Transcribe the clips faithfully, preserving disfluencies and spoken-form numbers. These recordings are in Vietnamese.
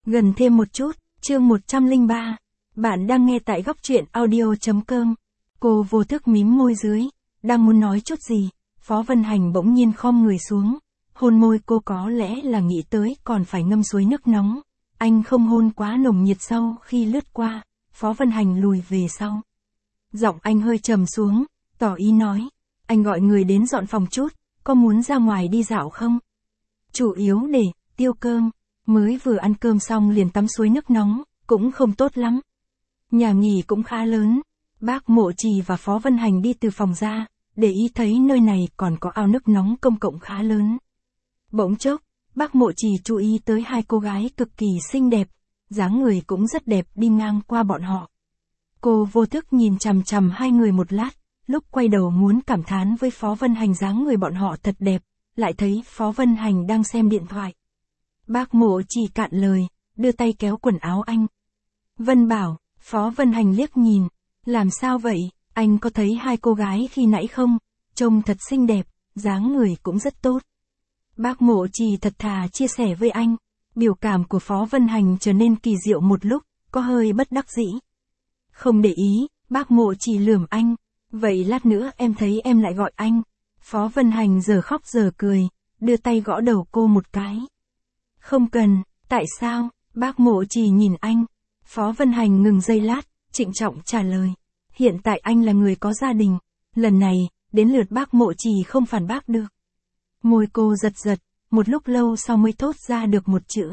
Gần thêm một chút, chương một trăm lẻ ba. Bạn đang nghe tại góc truyện audio chấm com. Cô vô thức mím môi dưới, đang muốn nói chút gì, Phó Vân Hành bỗng nhiên khom người xuống, hôn môi cô, có lẽ là nghĩ tới còn phải ngâm suối nước nóng. Anh không hôn quá nồng nhiệt, sau khi lướt qua, Phó Vân Hành lùi về sau. Giọng anh hơi trầm xuống, tỏ ý nói, anh gọi người đến dọn phòng chút, có muốn ra ngoài đi dạo không? Chủ yếu để tiêu cơm, mới vừa ăn cơm xong liền tắm suối nước nóng, cũng không tốt lắm. Nhà nghỉ cũng khá lớn, bác Mộ Trì và Phó Vân Hành đi từ phòng ra, để ý thấy nơi này còn có ao nước nóng công cộng khá lớn. Bỗng chốc, bác Mộ Trì chú ý tới hai cô gái cực kỳ xinh đẹp, dáng người cũng rất đẹp đi ngang qua bọn họ. Cô vô thức nhìn chằm chằm hai người một lát, lúc quay đầu muốn cảm thán với Phó Vân Hành dáng người bọn họ thật đẹp, lại thấy Phó Vân Hành đang xem điện thoại. Bác Mộ Trì cạn lời, đưa tay kéo quần áo anh. Vân bảo, Phó Vân Hành liếc nhìn, làm sao vậy, anh có thấy hai cô gái khi nãy không, trông thật xinh đẹp, dáng người cũng rất tốt. Bác Mộ Trì thật thà chia sẻ với anh, biểu cảm của Phó Vân Hành trở nên kỳ diệu một lúc, có hơi bất đắc dĩ. Không để ý, bác Mộ Trì lườm anh, vậy lát nữa em thấy em lại gọi anh. Phó Vân Hành giờ khóc giờ cười, đưa tay gõ đầu cô một cái. Không cần, tại sao? Bác Mộ Trì nhìn anh. Phó Vân Hành ngừng giây lát, trịnh trọng trả lời. Hiện tại anh là người có gia đình, lần này, đến lượt bác Mộ Trì không phản bác được. Môi cô giật giật, một lúc lâu sau mới thốt ra được một chữ.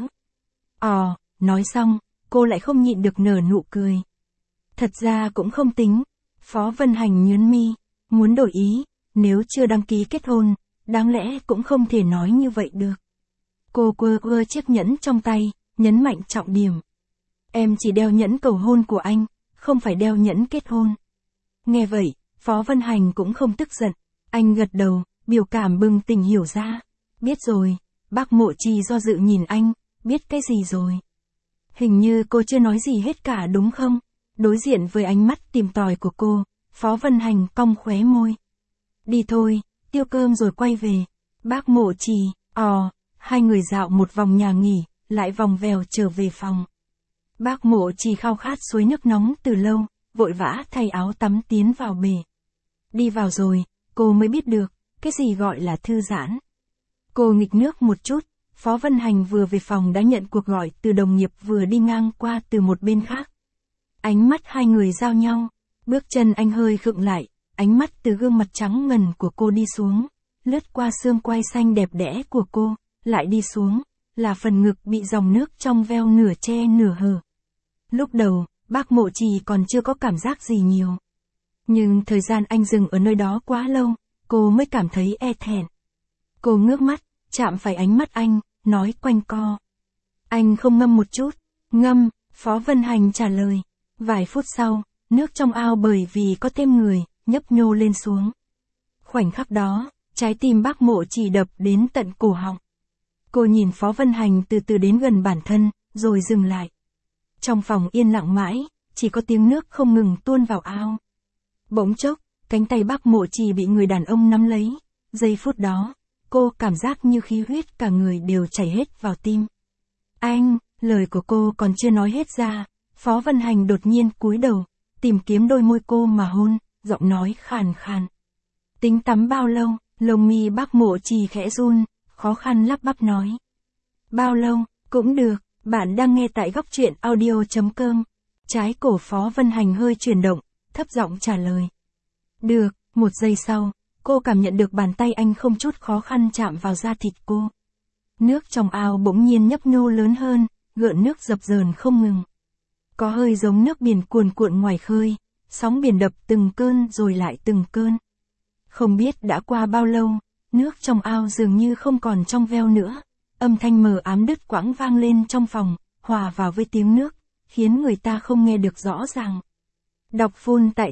Ồ, nói xong, cô lại không nhịn được nở nụ cười. Thật ra cũng không tính. Phó Vân Hành nhướng mi, muốn đổi ý, nếu chưa đăng ký kết hôn, đáng lẽ cũng không thể nói như vậy được. Cô quơ quơ chiếc nhẫn trong tay, nhấn mạnh trọng điểm. Em chỉ đeo nhẫn cầu hôn của anh, không phải đeo nhẫn kết hôn. Nghe vậy, Phó Vân Hành cũng không tức giận, anh gật đầu, biểu cảm bừng tỉnh hiểu ra. Biết rồi, bác Mộ Trì do dự nhìn anh, biết cái gì rồi. Hình như cô chưa nói gì hết cả đúng không? Đối diện với ánh mắt tìm tòi của cô, Phó Vân Hành cong khóe môi. Đi thôi, tiêu cơm rồi quay về. Bác Mộ Trì, ò, hai người dạo một vòng nhà nghỉ, lại vòng vèo trở về phòng. Bác Mộ Trì khao khát suối nước nóng từ lâu, vội vã thay áo tắm tiến vào bể. Đi vào rồi, cô mới biết được, cái gì gọi là thư giãn. Cô nghịch nước một chút, Phó Vân Hành vừa về phòng đã nhận cuộc gọi từ đồng nghiệp vừa đi ngang qua từ một bên khác. Ánh mắt hai người giao nhau, bước chân anh hơi khựng lại, ánh mắt từ gương mặt trắng ngần của cô đi xuống, lướt qua xương quai xanh đẹp đẽ của cô, lại đi xuống, là phần ngực bị dòng nước trong veo nửa che nửa hở. Lúc đầu, bác Mộ Trì còn chưa có cảm giác gì nhiều. Nhưng thời gian anh dừng ở nơi đó quá lâu, cô mới cảm thấy e thẹn. Cô ngước mắt, chạm phải ánh mắt anh, nói quanh co. Anh không ngâm một chút. Ngâm, Phó Vân Hành trả lời. Vài phút sau, nước trong ao bởi vì có thêm người, nhấp nhô lên xuống. Khoảnh khắc đó, trái tim bác Mộ Trì đập đến tận cổ họng. Cô nhìn Phó Vân Hành từ từ đến gần bản thân, rồi dừng lại. Trong phòng yên lặng mãi, chỉ có tiếng nước không ngừng tuôn vào ao. Bỗng chốc, cánh tay bác Mộ Trì bị người đàn ông nắm lấy. Giây phút đó, cô cảm giác như khí huyết cả người đều chảy hết vào tim. Anh, lời của cô còn chưa nói hết ra, Phó Vân Hành đột nhiên cúi đầu, tìm kiếm đôi môi cô mà hôn, giọng nói khàn khàn. Tính tắm bao lâu? Lông mi bác Mộ Trì khẽ run, khó khăn lắp bắp nói. Bao lâu, cũng được, bạn đang nghe tại góc truyện audio chấm com. Trái cổ Phó Vân Hành hơi chuyển động, thấp giọng trả lời. Được, một giây sau, cô cảm nhận được bàn tay anh không chút khó khăn chạm vào da thịt cô. Nước trong ao bỗng nhiên nhấp nhô lớn hơn, gợn nước dập dờn không ngừng. Có hơi giống nước biển cuồn cuộn ngoài khơi, sóng biển đập từng cơn rồi lại từng cơn. Không biết đã qua bao lâu, nước trong ao dường như không còn trong veo nữa, âm thanh mờ ám đứt quãng vang lên trong phòng, hòa vào với tiếng nước, khiến người ta không nghe được rõ ràng. Đọc full tại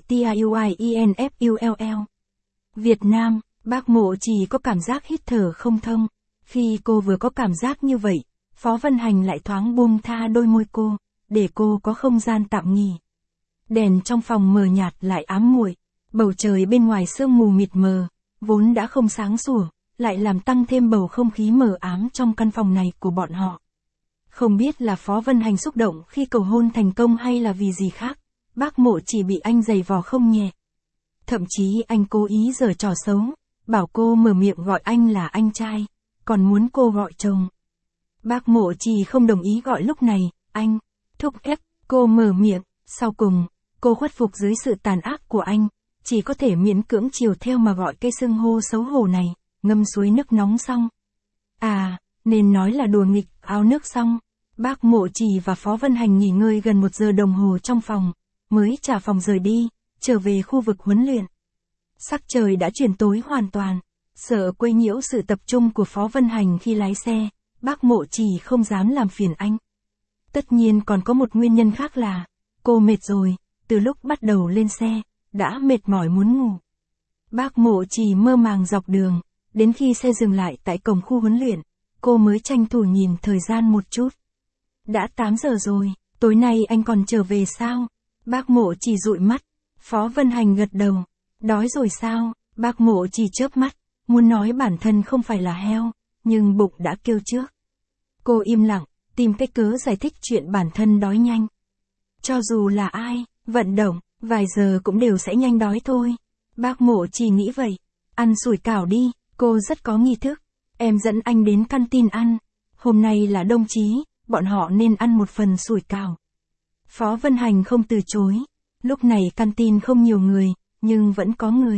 TIUIENFULL. Việt Nam, bác Mộ Trì có cảm giác hít thở không thông. Khi cô vừa có cảm giác như vậy, Phó Vân Hành lại thoáng buông tha đôi môi cô, để cô có không gian tạm nghỉ. Đèn trong phòng mờ nhạt lại ám muội, bầu trời bên ngoài sương mù mịt mờ, vốn đã không sáng sủa, lại làm tăng thêm bầu không khí mờ ám trong căn phòng này của bọn họ. Không biết là Phó Vân Hành xúc động khi cầu hôn thành công hay là vì gì khác, bác Mộ chỉ bị anh giày vò không nhẹ. Thậm chí anh cố ý giở trò xấu, bảo cô mở miệng gọi anh là anh trai, còn muốn cô gọi chồng. Bác Mộ chỉ không đồng ý gọi lúc này, anh, thúc ép, cô mở miệng, sau cùng, cô khuất phục dưới sự tàn ác của anh, chỉ có thể miễn cưỡng chiều theo mà gọi cây xưng hô xấu hổ này, ngâm suối nước nóng xong. À, nên nói là đùa nghịch, ao nước xong, bác Mộ chỉ và Phó Vân Hành nghỉ ngơi gần một giờ đồng hồ trong phòng, mới trả phòng rời đi, trở về khu vực huấn luyện. Sắc trời đã chuyển tối hoàn toàn, sợ quấy nhiễu sự tập trung của Phó Vân Hành khi lái xe, bác Mộ chỉ không dám làm phiền anh. Tất nhiên còn có một nguyên nhân khác là, cô mệt rồi, từ lúc bắt đầu lên xe, đã mệt mỏi muốn ngủ. Bác Mộ chỉ mơ màng dọc đường, đến khi xe dừng lại tại cổng khu huấn luyện, cô mới tranh thủ nhìn thời gian một chút. Đã tám giờ rồi, tối nay anh còn trở về sao? Bác Mộ chỉ dụi mắt, Phó Vân Hành gật đầu. Đói rồi sao? Bác Mộ chỉ chớp mắt, muốn nói bản thân không phải là heo, nhưng bụng đã kêu trước. Cô im lặng, tìm cái cớ giải thích chuyện bản thân đói nhanh. Cho dù là ai, vận động, vài giờ cũng đều sẽ nhanh đói thôi. Bác Mộ chỉ nghĩ vậy. Ăn sủi cảo đi, cô rất có nghi thức. Em dẫn anh đến căn tin ăn. Hôm nay là đồng chí, bọn họ nên ăn một phần sủi cảo. Phó Vân Hành không từ chối. Lúc này căn tin không nhiều người, nhưng vẫn có người.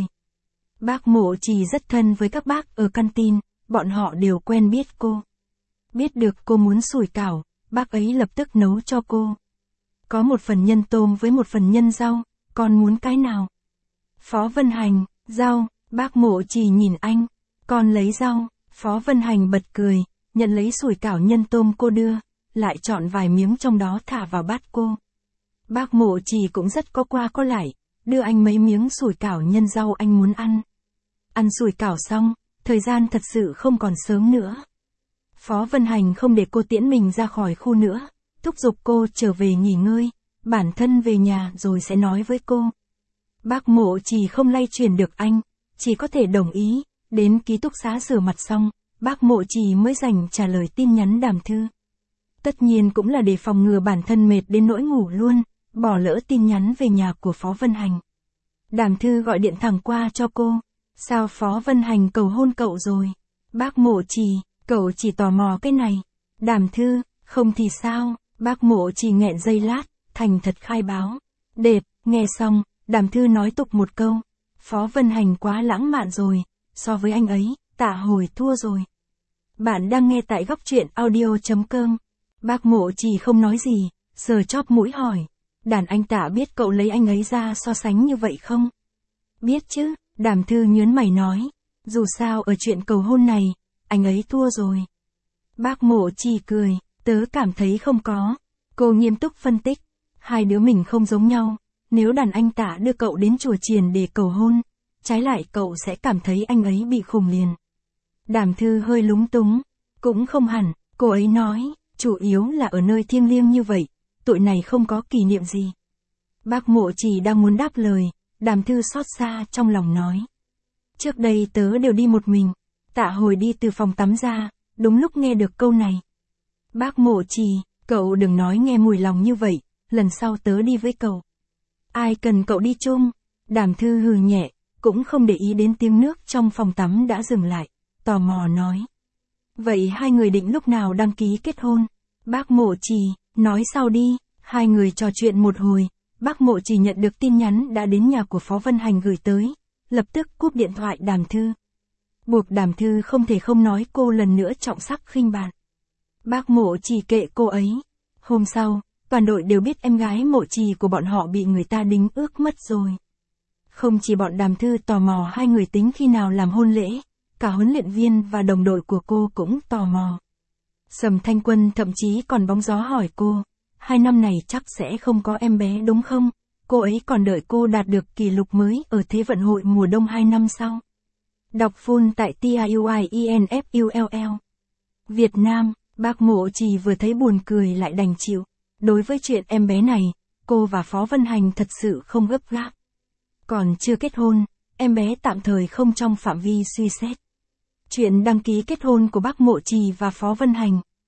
Bác Mộ chỉ rất thân với các bác ở căn tin, bọn họ đều quen biết cô. Biết được cô muốn sủi cảo, bác ấy lập tức nấu cho cô. Có một phần nhân tôm với một phần nhân rau, con muốn cái nào? Phó Vân Hành, rau, bác Mộ chỉ nhìn anh, con lấy rau. Phó Vân Hành bật cười, nhận lấy sủi cảo nhân tôm cô đưa, lại chọn vài miếng trong đó thả vào bát cô. Bác Mộ chỉ cũng rất có qua có lại, đưa anh mấy miếng sủi cảo nhân rau anh muốn ăn. Ăn sủi cảo xong, thời gian thật sự không còn sớm nữa. Phó Vân Hành không để cô tiễn mình ra khỏi khu nữa, thúc giục cô trở về nghỉ ngơi, bản thân về nhà rồi sẽ nói với cô. Bác Mộ chỉ không lay chuyển được anh, chỉ có thể đồng ý, đến ký túc xá rửa mặt xong, bác Mộ chỉ mới dành trả lời tin nhắn Đàm Thư. Tất nhiên cũng là để phòng ngừa bản thân mệt đến nỗi ngủ luôn, bỏ lỡ tin nhắn về nhà của Phó Vân Hành. Đàm Thư gọi điện thẳng qua cho cô. Sao Phó Vân Hành cầu hôn cậu rồi? Bác Mộ chỉ, cậu chỉ tò mò cái này. Đàm Thư, không thì sao? Bác Mộ chỉ nghẹn giây lát, thành thật khai báo. Đệt, nghe xong, Đàm Thư nói tục một câu. Phó Vân Hành quá lãng mạn rồi, so với anh ấy, Tạ Hồi thua rồi. Bạn đang nghe tại góc truyện audio chấm com. Bác Mộ chỉ không nói gì, sờ chóp mũi hỏi. Đàn anh Tạ biết cậu lấy anh ấy ra so sánh như vậy không? Biết chứ, Đàm Thư nhớn mày nói. Dù sao ở chuyện cầu hôn này, anh ấy thua rồi. Bác Mộ chỉ cười, tớ cảm thấy không có. Cô nghiêm túc phân tích. Hai đứa mình không giống nhau. Nếu đàn anh Tạ đưa cậu đến chùa chiền để cầu hôn, trái lại cậu sẽ cảm thấy anh ấy bị khùng liền. Đàm Thư hơi lúng túng. Cũng không hẳn, cô ấy nói, chủ yếu là ở nơi thiêng liêng như vậy, tụi này không có kỷ niệm gì. Bác Mộ chỉ đang muốn đáp lời, Đàm Thư xót xa trong lòng nói. Trước đây tớ đều đi một mình, Tạ Hồi đi từ phòng tắm ra, đúng lúc nghe được câu này. Bác Mộ chỉ, cậu đừng nói nghe mùi lòng như vậy, lần sau tớ đi với cậu. Ai cần cậu đi chung? Đàm Thư hừ nhẹ, cũng không để ý đến tiếng nước trong phòng tắm đã dừng lại, tò mò nói. Vậy hai người định lúc nào đăng ký kết hôn? Bác Mộ chỉ, nói sau đi. Hai người trò chuyện một hồi, bác Mộ chỉ nhận được tin nhắn đã đến nhà của Phó Vân Hành gửi tới, lập tức cúp điện thoại Đàm Thư. Buộc Đàm Thư không thể không nói cô lần nữa trọng sắc khinh bạn. Bác Mộ chỉ kệ cô ấy. Hôm sau, toàn đội đều biết em gái Mộ Trì của bọn họ bị người ta đính ước mất rồi. Không chỉ bọn Đàm Thư tò mò hai người tính khi nào làm hôn lễ, cả huấn luyện viên và đồng đội của cô cũng tò mò. Sầm Thanh Quân thậm chí còn bóng gió hỏi cô, hai năm này chắc sẽ không có em bé đúng không? Cô ấy còn đợi cô đạt được kỷ lục mới ở Thế vận hội mùa đông hai năm sau. Đọc full tại T I U I E N F U L L. Việt Nam, bác Mộ chỉ vừa thấy buồn cười lại đành chịu. Đối với chuyện em bé này, cô và Phó Vân Hành thật sự không gấp gáp. Còn chưa kết hôn, em bé tạm thời không trong phạm vi suy xét. Chuyện đăng ký kết hôn của bác Mộ Trì và Phó Vân Hành,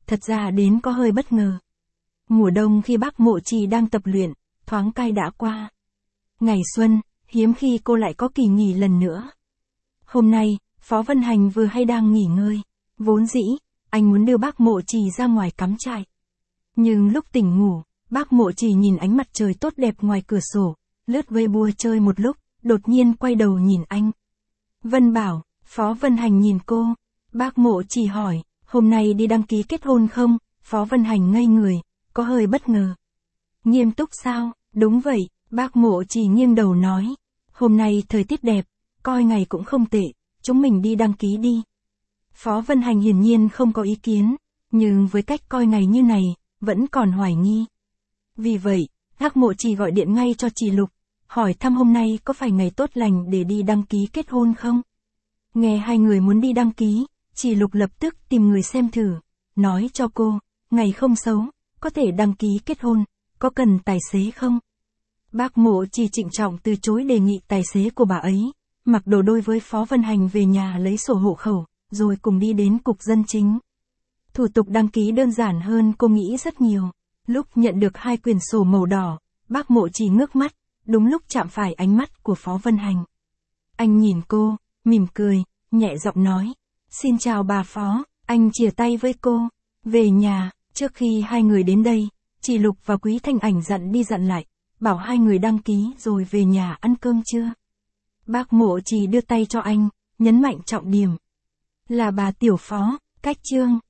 thật ra đến có hơi bất ngờ. Mùa đông khi bác Mộ Trì đang tập luyện, thoáng cai đã qua. Ngày xuân, hiếm khi cô lại có kỳ nghỉ lần nữa. Hôm nay, Phó Vân Hành vừa hay đang nghỉ ngơi. Vốn dĩ, anh muốn đưa bác Mộ Trì ra ngoài cắm trại. Nhưng lúc tỉnh ngủ, bác Mộ Trì nhìn ánh mặt trời tốt đẹp ngoài cửa sổ, lướt Weibo chơi một lúc, đột nhiên quay đầu nhìn anh. Vân bảo, Phó Vân Hành nhìn cô. Bác Mộ Trì hỏi, hôm nay đi đăng ký kết hôn không? Phó Vân Hành ngây người, có hơi bất ngờ. Nghiêm túc sao? Đúng vậy, bác Mộ Trì nghiêng đầu nói. Hôm nay thời tiết đẹp, coi ngày cũng không tệ, chúng mình đi đăng ký đi. Phó Vân Hành hiển nhiên không có ý kiến, nhưng với cách coi ngày như này, vẫn còn hoài nghi. Vì vậy, bác Mộ Trì gọi điện ngay cho chị Lục, hỏi thăm hôm nay có phải ngày tốt lành để đi đăng ký kết hôn không? Nghe hai người muốn đi đăng ký, chị Lục lập tức tìm người xem thử, nói cho cô, ngày không xấu, có thể đăng ký kết hôn, có cần tài xế không? Bác Mộ Trì trịnh trọng từ chối đề nghị tài xế của bà ấy, mặc đồ đôi với Phó Vân Hành về nhà lấy sổ hộ khẩu, rồi cùng đi đến cục dân chính. Thủ tục đăng ký đơn giản hơn cô nghĩ rất nhiều. Lúc nhận được hai quyển sổ màu đỏ, bác Mộ Trì ngước mắt, đúng lúc chạm phải ánh mắt của Phó Vân Hành. Anh nhìn cô, mỉm cười, nhẹ giọng nói, xin chào bà Phó, anh chìa tay với cô. Về nhà, trước khi hai người đến đây, chị Lục và Quý Thanh Ảnh dặn đi dặn lại, bảo hai người đăng ký rồi về nhà ăn cơm trưa. Bác Mộ Trì đưa tay cho anh, nhấn mạnh trọng điểm. Là bà Tiểu Phó, cách chương.